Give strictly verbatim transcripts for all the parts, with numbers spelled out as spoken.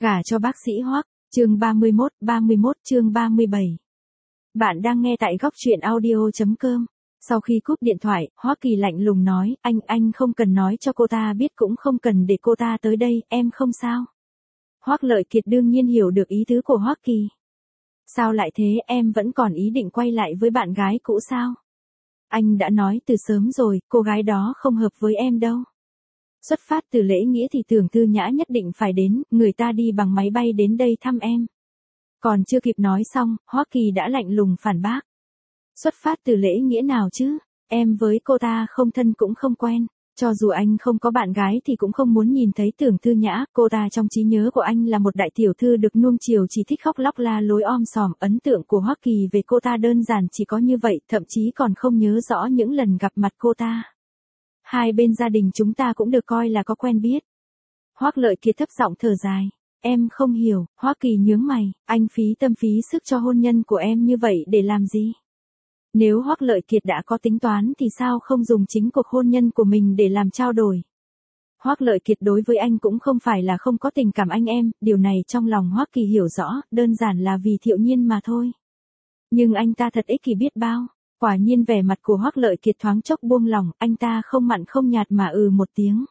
Gả cho bác sĩ Hoắc, chương ba mươi mốt, ba mươi mốt chương ba mươi bảy. Bạn đang nghe tại góc truyện audio.com. Sau khi cúp điện thoại, Hoắc Kỳ lạnh lùng nói, anh, anh không cần nói cho cô ta biết cũng không cần để cô ta tới đây, em không sao. Hoắc Lợi Kiệt đương nhiên hiểu được ý tứ của Hoắc Kỳ. Sao lại thế, em vẫn còn ý định quay lại với bạn gái cũ sao? Anh đã nói từ sớm rồi, cô gái đó không hợp với em đâu. Xuất phát từ lễ nghĩa thì Tưởng Tư Nhã nhất định phải đến, người ta đi bằng máy bay đến đây thăm em. Còn chưa kịp nói xong, Hoắc Kỳ đã lạnh lùng phản bác. Xuất phát từ lễ nghĩa nào chứ, em với cô ta không thân cũng không quen, cho dù anh không có bạn gái thì cũng không muốn nhìn thấy Tưởng Tư Nhã, cô ta trong trí nhớ của anh là một đại tiểu thư được nuông chiều chỉ thích khóc lóc la lối om sòm, ấn tượng của Hoắc Kỳ về cô ta đơn giản chỉ có như vậy, thậm chí còn không nhớ rõ những lần gặp mặt cô ta. Hai bên gia đình chúng ta cũng được coi là có quen biết. Hoắc Lợi Kiệt thấp giọng thở dài. Em không hiểu, Hoắc Kỳ nhướng mày, anh phí tâm phí sức cho hôn nhân của em như vậy để làm gì? Nếu Hoắc Lợi Kiệt đã có tính toán thì sao không dùng chính cuộc hôn nhân của mình để làm trao đổi? Hoắc Lợi Kiệt đối với anh cũng không phải là không có tình cảm anh em, điều này trong lòng Hoắc Kỳ hiểu rõ, đơn giản là vì Thiệu Nhiên mà thôi. Nhưng anh ta thật ích kỷ biết bao. Quả nhiên vẻ mặt của Hoắc Lợi Kiệt thoáng chốc buông lỏng, anh ta không mặn không nhạt mà ừ một tiếng.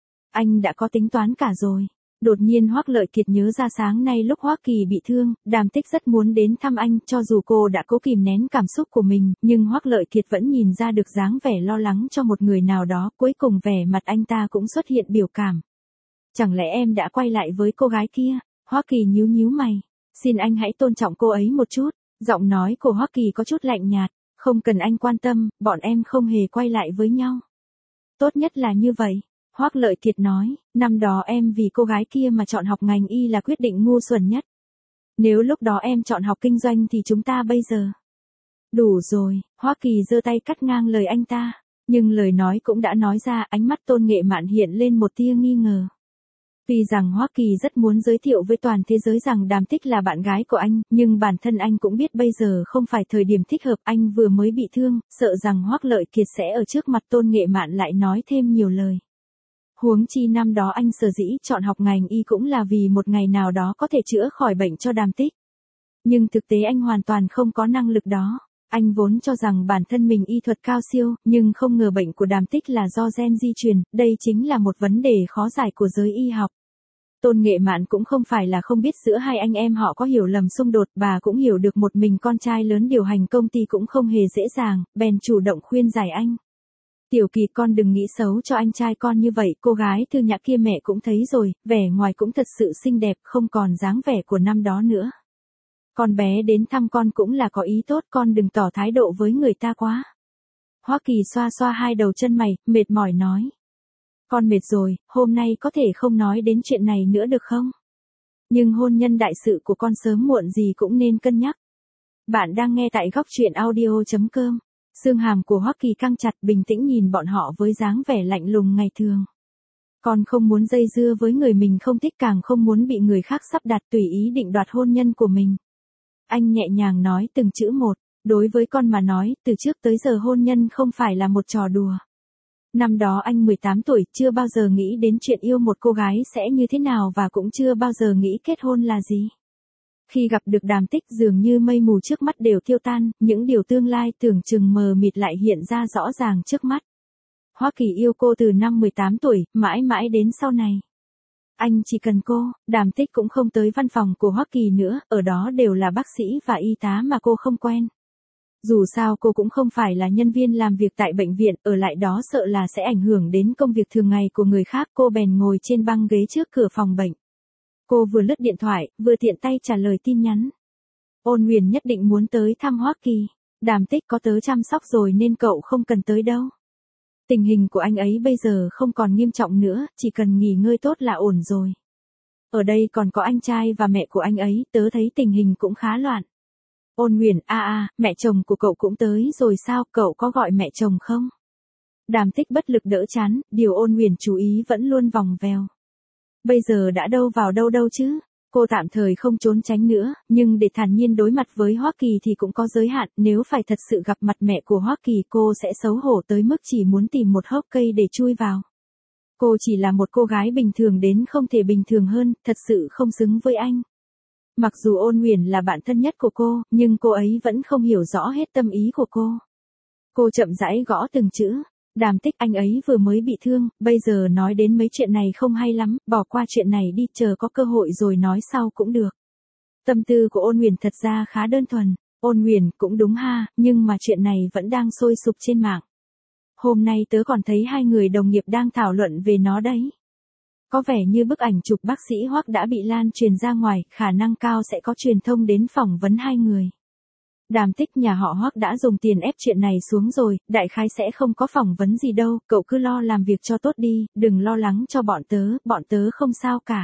Anh đã có tính toán cả rồi. Đột nhiên Hoắc Lợi Kiệt nhớ ra sáng nay lúc Hoắc Kỳ bị thương, Đàm Tích rất muốn đến thăm anh, cho dù cô đã cố kìm nén cảm xúc của mình, nhưng Hoắc Lợi Kiệt vẫn nhìn ra được dáng vẻ lo lắng cho một người nào đó, cuối cùng vẻ mặt anh ta cũng xuất hiện biểu cảm. Chẳng lẽ em đã quay lại với cô gái kia? Hoắc Kỳ nhíu nhíu mày. Xin anh hãy tôn trọng cô ấy một chút. Giọng nói của Hoắc Kỳ có chút lạnh nhạt. Không cần anh quan tâm, bọn em không hề quay lại với nhau. Tốt nhất là như vậy. Hoắc Lợi Kiệt nói, năm đó em vì cô gái kia mà chọn học ngành y là quyết định ngu xuẩn nhất. Nếu lúc đó em chọn học kinh doanh thì chúng ta bây giờ. Đủ rồi, Hoắc Kỳ giơ tay cắt ngang lời anh ta. Nhưng lời nói cũng đã nói ra, ánh mắt Tôn Nghệ Mạn hiện lên một tia nghi ngờ. Tuy rằng Hoắc Kỳ rất muốn giới thiệu với toàn thế giới rằng Đàm Tích là bạn gái của anh, nhưng bản thân anh cũng biết bây giờ không phải thời điểm thích hợp, anh vừa mới bị thương, sợ rằng Hoắc Lợi Kiệt sẽ ở trước mặt Tôn Nghệ Mạn lại nói thêm nhiều lời. Huống chi năm đó anh sở dĩ chọn học ngành y cũng là vì một ngày nào đó có thể chữa khỏi bệnh cho Đàm Tích. Nhưng thực tế anh hoàn toàn không có năng lực đó. Anh vốn cho rằng bản thân mình y thuật cao siêu, nhưng không ngờ bệnh của Đàm Tích là do gen di truyền, đây chính là một vấn đề khó giải của giới y học. Tôn Nghệ Mạn cũng không phải là không biết giữa hai anh em họ có hiểu lầm xung đột, bà cũng hiểu được một mình con trai lớn điều hành công ty cũng không hề dễ dàng, bèn chủ động khuyên giải anh. Tiểu Kỳ, con đừng nghĩ xấu cho anh trai con như vậy, cô gái Thư Nhã kia mẹ cũng thấy rồi, vẻ ngoài cũng thật sự xinh đẹp, không còn dáng vẻ của năm đó nữa. Con bé đến thăm con cũng là có ý tốt, con đừng tỏ thái độ với người ta quá. Hoắc Kỳ xoa xoa hai đầu chân mày, mệt mỏi nói. Con mệt rồi, hôm nay có thể không nói đến chuyện này nữa được không? Nhưng hôn nhân đại sự của con sớm muộn gì cũng nên cân nhắc. Bạn đang nghe tại góc truyện audio.com. Xương hàm của Hoắc Kỳ căng chặt, bình tĩnh nhìn bọn họ với dáng vẻ lạnh lùng ngày thường. Con không muốn dây dưa với người mình không thích, càng không muốn bị người khác sắp đặt tùy ý định đoạt hôn nhân của mình. Anh nhẹ nhàng nói từng chữ một, đối với con mà nói, từ trước tới giờ hôn nhân không phải là một trò đùa. Năm đó anh mười tám tuổi, chưa bao giờ nghĩ đến chuyện yêu một cô gái sẽ như thế nào và cũng chưa bao giờ nghĩ kết hôn là gì. Khi gặp được Đàm Tích dường như mây mù trước mắt đều tiêu tan, những điều tương lai tưởng chừng mờ mịt lại hiện ra rõ ràng trước mắt. Hoắc Kỳ yêu cô từ năm mười tám tuổi, mãi mãi đến sau này. Anh chỉ cần cô, Đàm Tích cũng không tới văn phòng của Hoắc Kỳ nữa, ở đó đều là bác sĩ và y tá mà cô không quen. Dù sao cô cũng không phải là nhân viên làm việc tại bệnh viện, ở lại đó sợ là sẽ ảnh hưởng đến công việc thường ngày của người khác, cô bèn ngồi trên băng ghế trước cửa phòng bệnh. Cô vừa lướt điện thoại, vừa tiện tay trả lời tin nhắn. Ôn Huyền nhất định muốn tới thăm Hoắc Kỳ. Đàm Tích có tớ chăm sóc rồi nên cậu không cần tới đâu. Tình hình của anh ấy bây giờ không còn nghiêm trọng nữa, chỉ cần nghỉ ngơi tốt là ổn rồi. Ở đây còn có anh trai và mẹ của anh ấy, tớ thấy tình hình cũng khá loạn. Ôn Huyền, a a, mẹ chồng của cậu cũng tới rồi sao, cậu có gọi mẹ chồng không? Đàm Tích bất lực đỡ chán, điều Ôn Huyền chú ý vẫn luôn vòng vèo. Bây giờ đã đâu vào đâu đâu chứ, cô tạm thời không trốn tránh nữa, nhưng để thản nhiên đối mặt với Hoắc Kỳ thì cũng có giới hạn, nếu phải thật sự gặp mặt mẹ của Hoắc Kỳ cô sẽ xấu hổ tới mức chỉ muốn tìm một hốc cây để chui vào. Cô chỉ là một cô gái bình thường đến không thể bình thường hơn, thật sự không xứng với anh. Mặc dù Ôn Huyền là bạn thân nhất của cô, nhưng cô ấy vẫn không hiểu rõ hết tâm ý của cô. Cô chậm rãi gõ từng chữ. Đàm Tích, anh ấy vừa mới bị thương, bây giờ nói đến mấy chuyện này không hay lắm, bỏ qua chuyện này đi, chờ có cơ hội rồi nói sau cũng được. Tâm tư của Ôn Huyền thật ra khá đơn thuần. Ôn Huyền, cũng đúng ha, nhưng mà chuyện này vẫn đang sôi sục trên mạng. Hôm nay tớ còn thấy hai người đồng nghiệp đang thảo luận về nó đấy. Có vẻ như bức ảnh chụp bác sĩ Hoắc đã bị lan truyền ra ngoài, khả năng cao sẽ có truyền thông đến phỏng vấn hai người. Đàm Tích, nhà họ Hoắc đã dùng tiền ép chuyện này xuống rồi, đại khái sẽ không có phỏng vấn gì đâu, cậu cứ lo làm việc cho tốt đi, đừng lo lắng cho bọn tớ, bọn tớ không sao cả.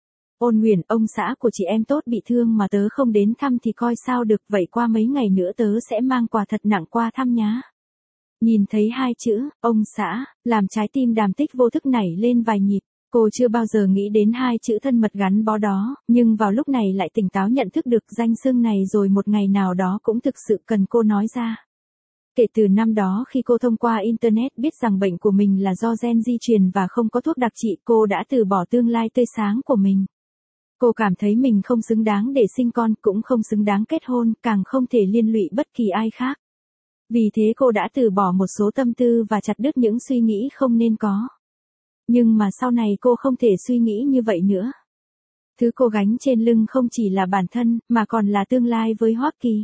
Ôn Huyền, ông xã của chị em tốt bị thương mà tớ không đến thăm thì coi sao được, vậy qua mấy ngày nữa tớ sẽ mang quà thật nặng qua thăm nhá. Nhìn thấy hai chữ, ông xã, làm trái tim Đàm Tích vô thức nảy lên vài nhịp. Cô chưa bao giờ nghĩ đến hai chữ thân mật gắn bó đó, nhưng vào lúc này lại tỉnh táo nhận thức được danh xưng này rồi một ngày nào đó cũng thực sự cần cô nói ra. Kể từ năm đó khi cô thông qua Internet biết rằng bệnh của mình là do gen di truyền và không có thuốc đặc trị, cô đã từ bỏ tương lai tươi sáng của mình. Cô cảm thấy mình không xứng đáng để sinh con, cũng không xứng đáng kết hôn, càng không thể liên lụy bất kỳ ai khác. Vì thế cô đã từ bỏ một số tâm tư và chặt đứt những suy nghĩ không nên có. Nhưng mà sau này cô không thể suy nghĩ như vậy nữa. Thứ cô gánh trên lưng không chỉ là bản thân, mà còn là tương lai với Hoắc Kỳ.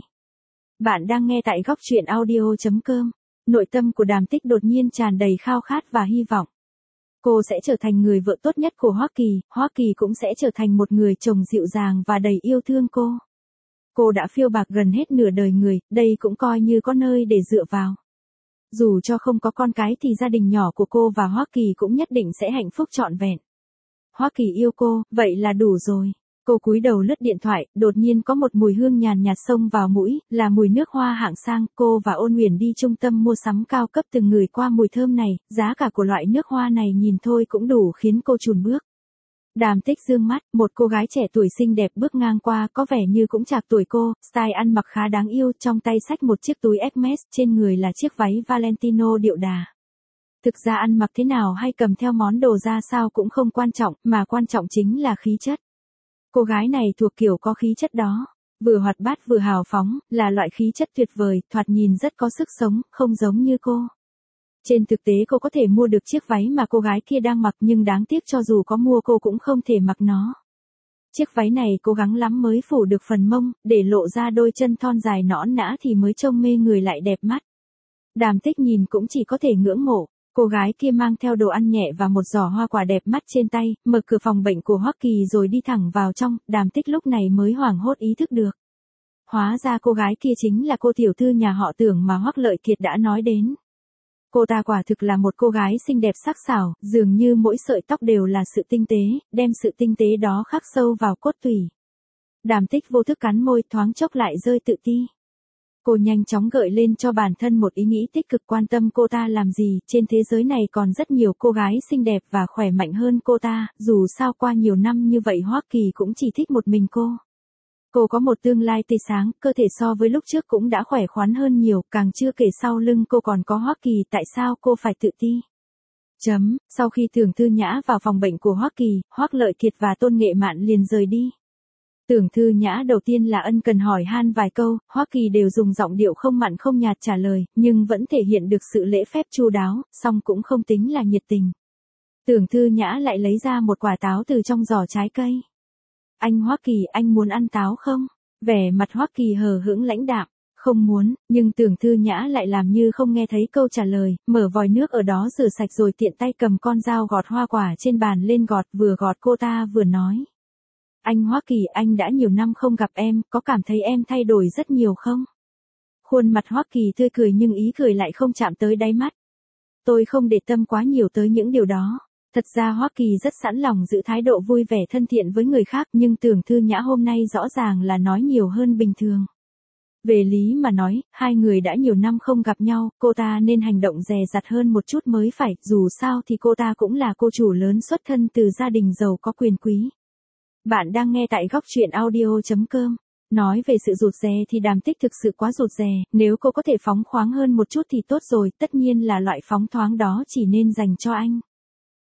Bạn đang nghe tại góc truyện audio chấm com. Nội tâm của Đàm Tích đột nhiên tràn đầy khao khát và hy vọng. Cô sẽ trở thành người vợ tốt nhất của Hoắc Kỳ, Hoắc Kỳ cũng sẽ trở thành một người chồng dịu dàng và đầy yêu thương cô. Cô đã phiêu bạc gần hết nửa đời người, đây cũng coi như có nơi để dựa vào. Dù cho không có con cái thì gia đình nhỏ của cô và Hoắc Kỳ cũng nhất định sẽ hạnh phúc trọn vẹn. Hoắc Kỳ yêu cô, vậy là đủ rồi. Cô cúi đầu lướt điện thoại, đột nhiên có một mùi hương nhàn nhạt xông vào mũi, là mùi nước hoa hạng sang. Cô và Ôn Huyền đi trung tâm mua sắm cao cấp, từng ngửi qua mùi thơm này, giá cả của loại nước hoa này nhìn thôi cũng đủ khiến cô chùn bước. Đàm Tích dương mắt, một cô gái trẻ tuổi xinh đẹp bước ngang qua, có vẻ như cũng chạc tuổi cô, style ăn mặc khá đáng yêu, trong tay xách một chiếc túi Hermes, trên người là chiếc váy Valentino điệu đà. Thực ra ăn mặc thế nào hay cầm theo món đồ ra sao cũng không quan trọng, mà quan trọng chính là khí chất. Cô gái này thuộc kiểu có khí chất đó, vừa hoạt bát vừa hào phóng, là loại khí chất tuyệt vời, thoạt nhìn rất có sức sống, không giống như cô. Trên thực tế cô có thể mua được chiếc váy mà cô gái kia đang mặc, nhưng đáng tiếc cho dù có mua cô cũng không thể mặc nó. Chiếc váy này cố gắng lắm mới phủ được phần mông, để lộ ra đôi chân thon dài nõn nã thì mới trông mê người lại đẹp mắt. Đàm Tích nhìn cũng chỉ có thể ngưỡng mộ. Cô gái kia mang theo đồ ăn nhẹ và một giỏ hoa quả đẹp mắt trên tay, mở cửa phòng bệnh của Hoắc Kỳ rồi đi thẳng vào trong. Đàm Tích lúc này mới hoảng hốt ý thức được. Hóa ra cô gái kia chính là cô tiểu thư nhà họ Tưởng mà Hoắc Lợi Kiệt đã nói đến. Cô ta quả thực là một cô gái xinh đẹp sắc sảo, dường như mỗi sợi tóc đều là sự tinh tế, đem sự tinh tế đó khắc sâu vào cốt tủy. Đàm Tích vô thức cắn môi, thoáng chốc lại rơi tự ti. Cô nhanh chóng gợi lên cho bản thân một ý nghĩ tích cực, quan tâm cô ta làm gì, trên thế giới này còn rất nhiều cô gái xinh đẹp và khỏe mạnh hơn cô ta, dù sao qua nhiều năm như vậy Hoắc Kỳ cũng chỉ thích một mình cô. Cô có một tương lai tươi sáng, cơ thể so với lúc trước cũng đã khỏe khoắn hơn nhiều, càng chưa kể sau lưng cô còn có Hoắc Kỳ, tại sao cô phải tự ti? Chấm, sau khi Tưởng Thư Nhã vào phòng bệnh của Hoắc Kỳ, Hoắc Lợi Kiệt và Tôn Nghệ Mạn liền rời đi. Tưởng Thư Nhã đầu tiên là ân cần hỏi han vài câu, Hoắc Kỳ đều dùng giọng điệu không mặn không nhạt trả lời, nhưng vẫn thể hiện được sự lễ phép chu đáo, song cũng không tính là nhiệt tình. Tưởng Thư Nhã lại lấy ra một quả táo từ trong giỏ trái cây. Anh Hoắc Kỳ, anh muốn ăn táo không? Vẻ mặt Hoắc Kỳ hờ hững lãnh đạm, không muốn, nhưng Tưởng Thư Nhã lại làm như không nghe thấy câu trả lời, mở vòi nước ở đó rửa sạch rồi tiện tay cầm con dao gọt hoa quả trên bàn lên gọt, vừa gọt cô ta vừa nói. Anh Hoắc Kỳ, anh đã nhiều năm không gặp em, có cảm thấy em thay đổi rất nhiều không? Khuôn mặt Hoắc Kỳ tươi cười nhưng ý cười lại không chạm tới đáy mắt. Tôi không để tâm quá nhiều tới những điều đó. Thật ra Hoắc Kỳ rất sẵn lòng giữ thái độ vui vẻ thân thiện với người khác, nhưng Tưởng Thư Nhã hôm nay rõ ràng là nói nhiều hơn bình thường. Về lý mà nói, hai người đã nhiều năm không gặp nhau, cô ta nên hành động dè dặt hơn một chút mới phải, dù sao thì cô ta cũng là cô chủ lớn xuất thân từ gia đình giàu có quyền quý. Bạn đang nghe tại góc truyện audio chấm com. Nói về sự rụt rè thì Đàm Tích thực sự quá rụt rè, nếu cô có thể phóng khoáng hơn một chút thì tốt rồi, tất nhiên là loại phóng thoáng đó chỉ nên dành cho anh.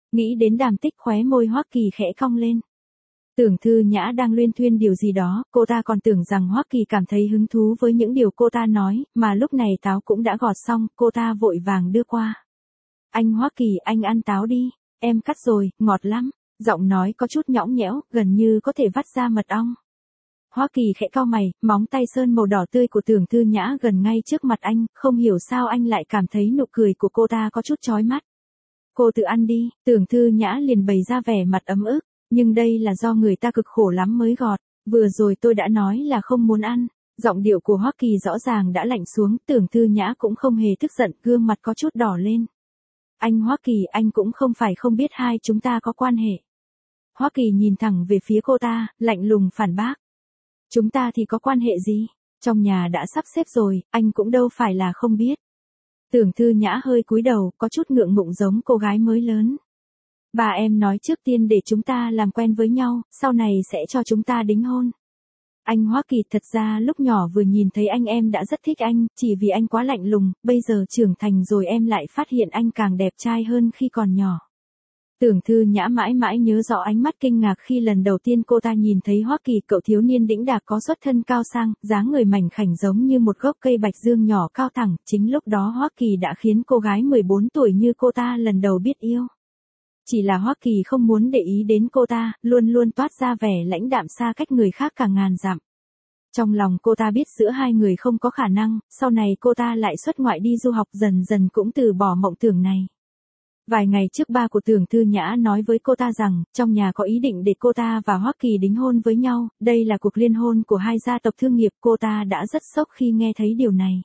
Nghĩ đến Đàm Tích khóe môi Hoắc Kỳ khẽ cong lên. Tưởng Thư Nhã đang luyên thuyên điều gì đó, cô ta còn tưởng rằng Hoắc Kỳ cảm thấy hứng thú với những điều cô ta nói, mà lúc này táo cũng đã gọt xong, cô ta vội vàng đưa qua. Anh Hoắc Kỳ, anh ăn táo đi, em cắt rồi, ngọt lắm, giọng nói có chút nhõng nhẽo, gần như có thể vắt ra mật ong. Hoắc Kỳ khẽ cau mày, móng tay sơn màu đỏ tươi của Tưởng Thư Nhã gần ngay trước mặt anh, không hiểu sao anh lại cảm thấy nụ cười của cô ta có chút chói mắt. Cô tự ăn đi, Tưởng Thư Nhã liền bày ra vẻ mặt ấm ức, nhưng đây là do người ta cực khổ lắm mới gọt, vừa rồi tôi đã nói là không muốn ăn. Giọng điệu của Hoắc Kỳ rõ ràng đã lạnh xuống, Tưởng Thư Nhã cũng không hề tức giận, gương mặt có chút đỏ lên. Anh Hoắc Kỳ, anh cũng không phải không biết hai chúng ta có quan hệ. Hoắc Kỳ nhìn thẳng về phía cô ta, lạnh lùng phản bác. Chúng ta thì có quan hệ gì? Trong nhà đã sắp xếp rồi, anh cũng đâu phải là không biết. Tưởng Thư Nhã hơi cúi đầu, có chút ngượng ngùng giống cô gái mới lớn. Bà em nói trước tiên để chúng ta làm quen với nhau, sau này sẽ cho chúng ta đính hôn. Anh Hoắc Kỳ, thật ra lúc nhỏ vừa nhìn thấy anh em đã rất thích anh, chỉ vì anh quá lạnh lùng, bây giờ trưởng thành rồi em lại phát hiện anh càng đẹp trai hơn khi còn nhỏ. Tưởng Thư Nhã mãi mãi nhớ rõ ánh mắt kinh ngạc khi lần đầu tiên cô ta nhìn thấy Hoắc Kỳ, cậu thiếu niên đĩnh đạc có xuất thân cao sang, dáng người mảnh khảnh giống như một gốc cây bạch dương nhỏ cao thẳng, chính lúc đó Hoắc Kỳ đã khiến cô gái mười bốn tuổi như cô ta lần đầu biết yêu. Chỉ là Hoắc Kỳ không muốn để ý đến cô ta, luôn luôn toát ra vẻ lãnh đạm xa cách người khác cả ngàn dặm. Trong lòng cô ta biết giữa hai người không có khả năng, sau này cô ta lại xuất ngoại đi du học, dần dần cũng từ bỏ mộng tưởng này. Vài ngày trước ba của Tưởng Thư Nhã nói với cô ta rằng, trong nhà có ý định để cô ta và Hoắc Kỳ đính hôn với nhau, đây là cuộc liên hôn của hai gia tộc thương nghiệp, cô ta đã rất sốc khi nghe thấy điều này.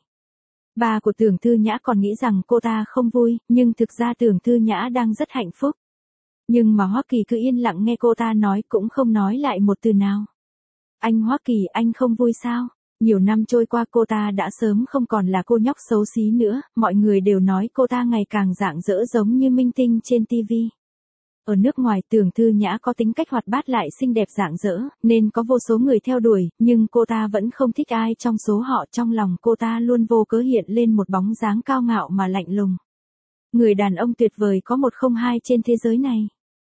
Ba của Tưởng Thư Nhã còn nghĩ rằng cô ta không vui, nhưng thực ra Tưởng Thư Nhã đang rất hạnh phúc. Nhưng mà Hoắc Kỳ cứ yên lặng nghe cô ta nói, cũng không nói lại một từ nào. Anh Hoắc Kỳ, anh không vui sao? Nhiều năm trôi qua cô ta đã sớm không còn là cô nhóc xấu xí nữa, mọi người đều nói cô ta ngày càng rạng rỡ giống như minh tinh trên ti vi. Ở nước ngoài, Tưởng Thư Nhã có tính cách hoạt bát lại xinh đẹp rạng rỡ, nên có vô số người theo đuổi, nhưng cô ta vẫn không thích ai trong số họ, trong lòng cô ta luôn vô cớ hiện lên một bóng dáng cao ngạo mà lạnh lùng. Người đàn ông tuyệt vời có một không hai trên thế giới này.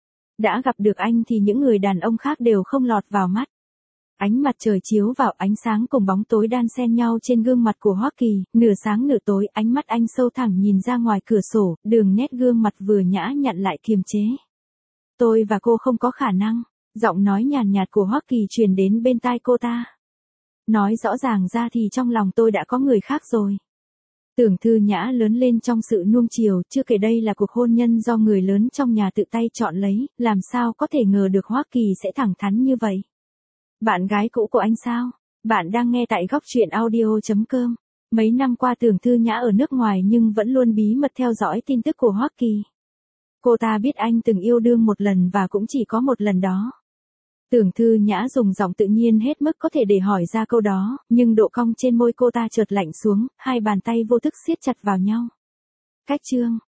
Đã gặp được anh thì những người đàn ông khác đều không lọt vào mắt. Ánh mặt trời chiếu vào, ánh sáng cùng bóng tối đan xen nhau trên gương mặt của Hoắc Kỳ, nửa sáng nửa tối, ánh mắt anh sâu thẳm nhìn ra ngoài cửa sổ, đường nét gương mặt vừa nhã nhặn lại kiềm chế. Tôi và cô không có khả năng, giọng nói nhàn nhạt của Hoắc Kỳ truyền đến bên tai cô ta. Nói rõ ràng ra thì trong lòng tôi đã có người khác rồi. Tưởng Thư Nhã lớn lên trong sự nuông chiều, chưa kể đây là cuộc hôn nhân do người lớn trong nhà tự tay chọn lấy, làm sao có thể ngờ được Hoắc Kỳ sẽ thẳng thắn như vậy. Bạn gái cũ của anh sao? Bạn đang nghe tại góc truyện audio chấm com. Mấy năm qua Tưởng Thư Nhã ở nước ngoài nhưng vẫn luôn bí mật theo dõi tin tức của Hoắc Kỳ. Cô ta biết anh từng yêu đương một lần và cũng chỉ có một lần đó. Tưởng Thư Nhã dùng giọng tự nhiên hết mức có thể để hỏi ra câu đó, nhưng độ cong trên môi cô ta chợt lạnh xuống, hai bàn tay vô thức siết chặt vào nhau. Cách chương